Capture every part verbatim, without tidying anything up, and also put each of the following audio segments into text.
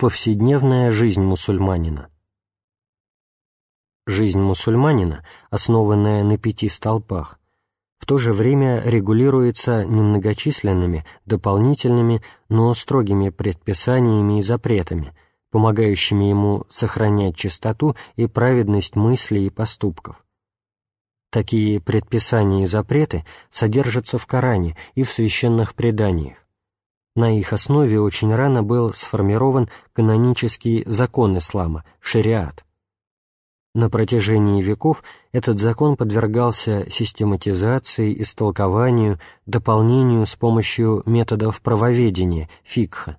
Повседневная жизнь мусульманина. Жизнь мусульманина, основанная на пяти столпах, в то же время регулируется немногочисленными, дополнительными, но строгими предписаниями и запретами, помогающими ему сохранять чистоту и праведность мыслей и поступков. Такие предписания и запреты содержатся в Коране и в священных преданиях. На их основе очень рано был сформирован канонический закон ислама – шариат. На протяжении веков этот закон подвергался систематизации, истолкованию, дополнению с помощью методов правоведения – фикха.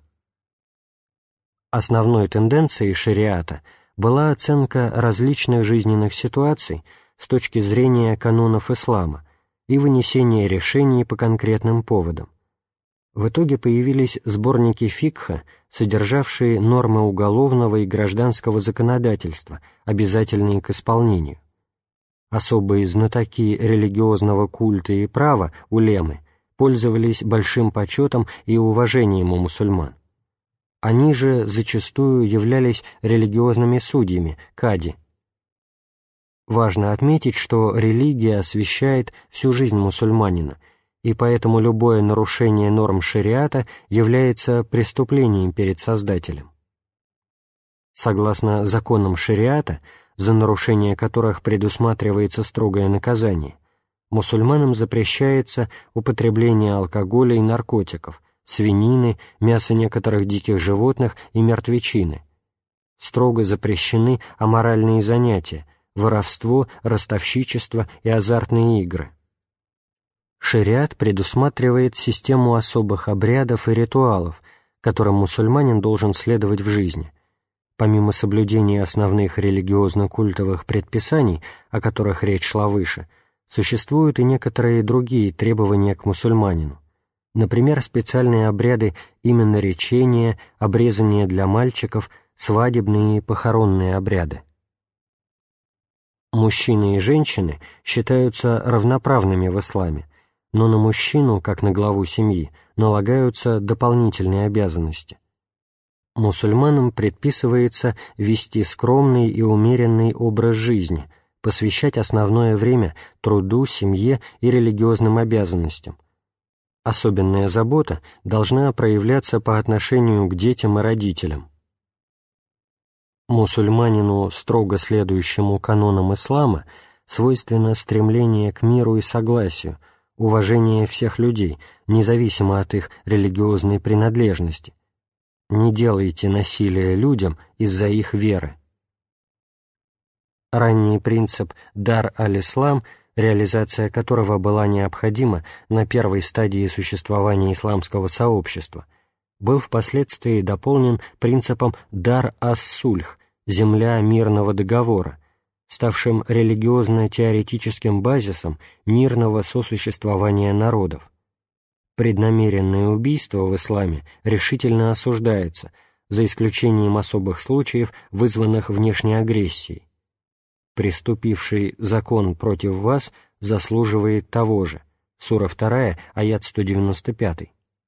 Основной тенденцией шариата была оценка различных жизненных ситуаций с точки зрения канонов ислама и вынесение решений по конкретным поводам. В итоге появились сборники фикха, содержавшие нормы уголовного и гражданского законодательства, обязательные к исполнению. Особые знатоки религиозного культа и права, улемы, пользовались большим почетом и уважением у мусульман. Они же зачастую являлись религиозными судьями, кади. Важно отметить, что религия освещает всю жизнь мусульманина, и поэтому любое нарушение норм шариата является преступлением перед Создателем. Согласно законам шариата, за нарушение которых предусматривается строгое наказание, мусульманам запрещается употребление алкоголя и наркотиков, свинины, мяса некоторых диких животных и мертвечины. Строго запрещены аморальные занятия, воровство, ростовщичество и азартные игры. Шариат предусматривает систему особых обрядов и ритуалов, которым мусульманин должен следовать в жизни. Помимо соблюдения основных религиозно-культовых предписаний, о которых речь шла выше, существуют и некоторые другие требования к мусульманину. Например, специальные обряды именоречения, обрезания для мальчиков, свадебные и похоронные обряды. Мужчины и женщины считаются равноправными в исламе, но на мужчину, как на главу семьи, налагаются дополнительные обязанности. Мусульманам предписывается вести скромный и умеренный образ жизни, посвящать основное время труду, семье и религиозным обязанностям. Особенная забота должна проявляться по отношению к детям и родителям. Мусульманину, строго следующему канонам ислама, свойственно стремление к миру и согласию, уважение всех людей, независимо от их религиозной принадлежности. Не делайте насилия людям из-за их веры. Ранний принцип «дар аль-ислам», реализация которого была необходима на первой стадии существования исламского сообщества, был впоследствии дополнен принципом «дар ас-сульх» — «земля мирного договора», ставшим религиозно-теоретическим базисом мирного сосуществования народов. Преднамеренное убийство в исламе решительно осуждается, за исключением особых случаев, вызванных внешней агрессией. Приступивший закон против вас заслуживает того же. Сура вторая, аят сто девяносто пять.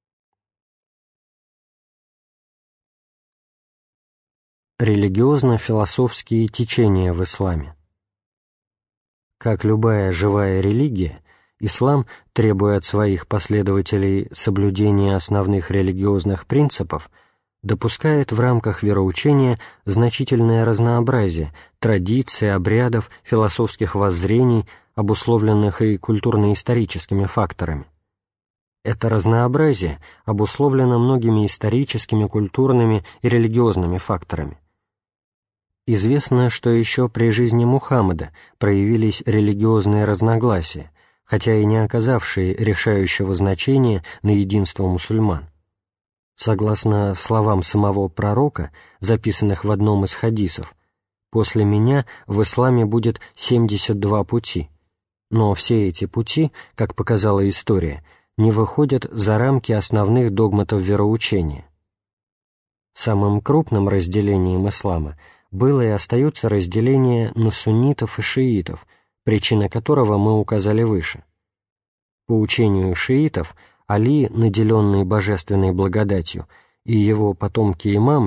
Религиозно-философские течения в исламе. Как любая живая религия, ислам, требуя от своих последователей соблюдения основных религиозных принципов, допускает в рамках вероучения значительное разнообразие традиций, обрядов, философских воззрений, обусловленных и культурно-историческими факторами. Это разнообразие обусловлено многими историческими, культурными и религиозными факторами. Известно, что еще при жизни Мухаммада проявились религиозные разногласия, хотя и не оказавшие решающего значения на единство мусульман. Согласно словам самого пророка, записанных в одном из хадисов, «После меня в исламе будет семьдесят два пути», но все эти пути, как показала история, не выходят за рамки основных догматов вероучения. Самым крупным разделением ислама было и остается разделение на суннитов и шиитов, причина которого мы указали выше. По учению шиитов, Али, наделенный божественной благодатью, и его потомки-имамы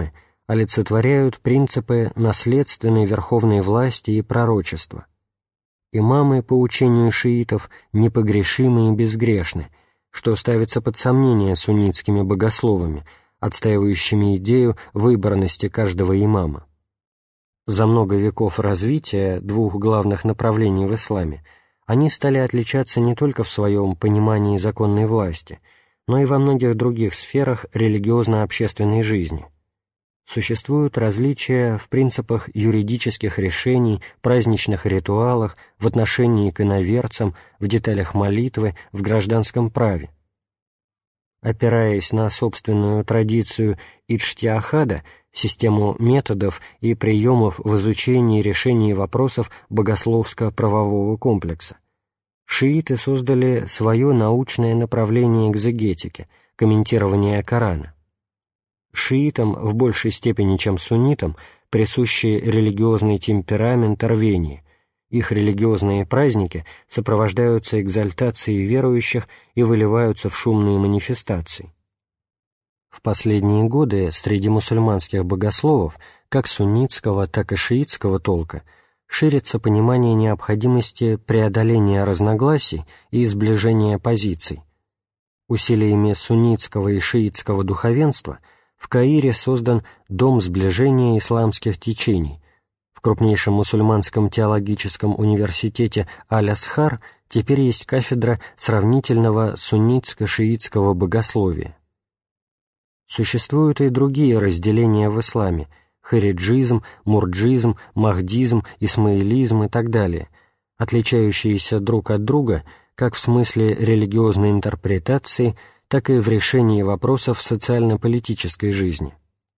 олицетворяют принципы наследственной верховной власти и пророчества. Имамы, по учению шиитов, непогрешимы и безгрешны, что ставится под сомнение суннитскими богословами, отстаивающими идею выборности каждого имама. За много веков развития двух главных направлений в исламе они стали отличаться не только в своем понимании законной власти, но и во многих других сферах религиозно-общественной жизни. Существуют различия в принципах юридических решений, праздничных ритуалах, в отношении к иноверцам, в деталях молитвы, в гражданском праве. Опираясь на собственную традицию иджтиахада, систему методов и приемов в изучении и решении вопросов богословско-правового комплекса, шииты создали свое научное направление экзегетики, комментирования Корана. Шиитам в большей степени, чем суннитам, присущи религиозный темперамент и рвение. Их религиозные праздники сопровождаются экзальтацией верующих и выливаются в шумные манифестации. В последние годы среди мусульманских богословов, как суннитского, так и шиитского толка, ширится понимание необходимости преодоления разногласий и сближения позиций. Усилиями суннитского и шиитского духовенства в Каире создан Дом сближения исламских течений. В крупнейшем мусульманском теологическом университете Аль-Асхар теперь есть кафедра сравнительного суннитско-шиитского богословия. Существуют и другие разделения в исламе – хариджизм, мурджизм, махдизм, исмаилизм и так далее, отличающиеся друг от друга как в смысле религиозной интерпретации, так и в решении вопросов социально-политической жизни.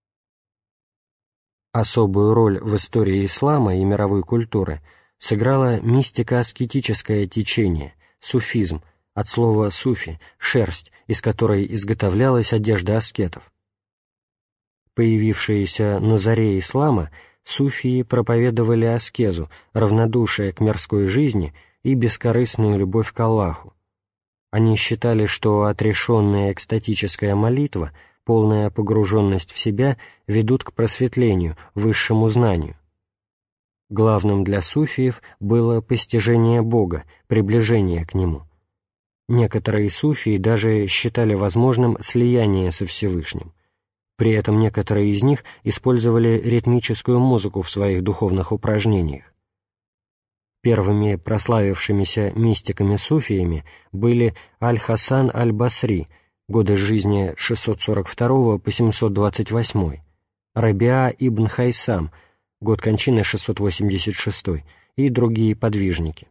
Особую роль в истории ислама и мировой культуры сыграло мистико-аскетическое течение, суфизм, от слова «суфи» — шерсть, из которой изготовлялась одежда аскетов. Появившиеся на заре ислама, суфии проповедовали аскезу, равнодушие к мирской жизни и бескорыстную любовь к Аллаху. Они считали, что отрешенная экстатическая молитва, полная погруженность в себя ведут к просветлению, высшему знанию. Главным для суфиев было постижение Бога, приближение к Нему. Некоторые суфии даже считали возможным слияние со Всевышним. При этом некоторые из них использовали ритмическую музыку в своих духовных упражнениях. Первыми прославившимися мистиками-суфиями были Аль-Хасан Аль-Басри, годы жизни с шестьсот сорок второго по семьсот двадцать восьмой, Рабиа ибн Хайсам, год кончины шестьсот восемьдесят шестой, и другие подвижники.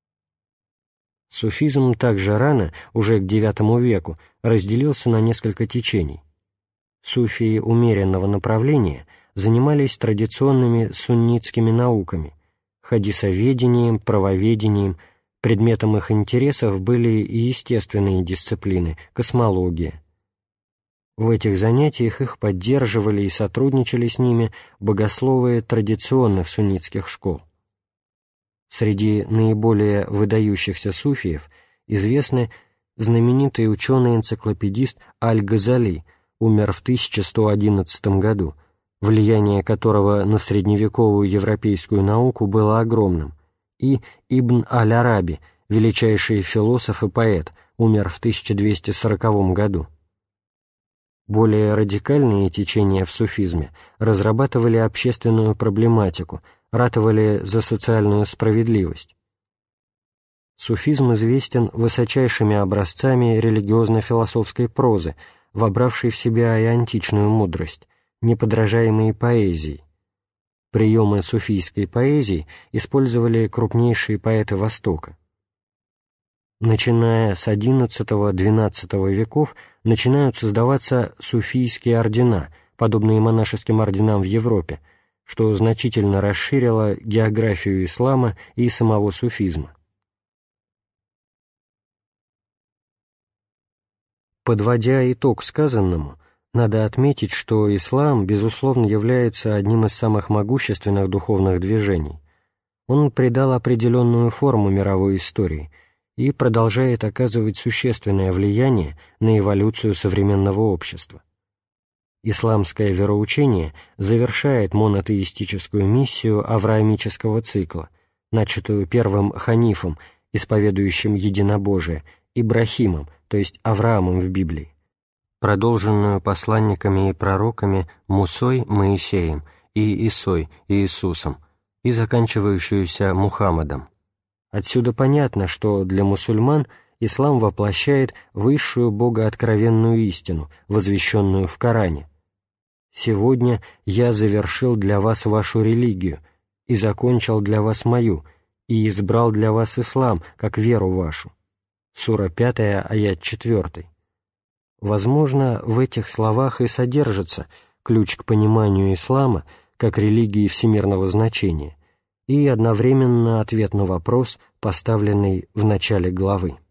Суфизм также рано, уже к девятому веку, разделился на несколько течений. Суфии умеренного направления занимались традиционными суннитскими науками, хадисоведением, правоведением. Предметом их интересов были и естественные дисциплины, космология. В этих занятиях их поддерживали и сотрудничали с ними богословы традиционных суннитских школ. Среди наиболее выдающихся суфиев известны знаменитый ученый-энциклопедист Аль-Газали, умер в тысяча сто одиннадцатом году, влияние которого на средневековую европейскую науку было огромным, и Ибн Аль-Араби, величайший философ и поэт, умер в тысяча двести сороковом году. Более радикальные течения в суфизме разрабатывали общественную проблематику, ратовали за социальную справедливость. Суфизм известен высочайшими образцами религиозно-философской прозы, вобравшей в себя и античную мудрость, неподражаемой поэзией. Приемы суфийской поэзии использовали крупнейшие поэты Востока. Начиная с одиннадцатого-двенадцатого веков начинают создаваться суфийские ордена, подобные монашеским орденам в Европе, что значительно расширило географию ислама и самого суфизма. Подводя итог сказанному, надо отметить, что ислам, безусловно, является одним из самых могущественных духовных движений. Он придал определенную форму мировой истории и продолжает оказывать существенное влияние на эволюцию современного общества. Исламское вероучение завершает монотеистическую миссию авраамического цикла, начатую первым ханифом, исповедующим единобожие, Ибрахимом, то есть Авраамом в Библии, продолженную посланниками и пророками Мусой, Моисеем, и Исой, Иисусом, и заканчивающуюся Мухаммадом. Отсюда понятно, что для мусульман ислам воплощает высшую богооткровенную истину, возвещенную в Коране. «Сегодня я завершил для вас вашу религию и закончил для вас мою, и избрал для вас ислам, как веру вашу». Сура пятая, аят четвёртый. Возможно, в этих словах и содержится ключ к пониманию ислама как религии всемирного значения и одновременно ответ на вопрос, поставленный в начале главы.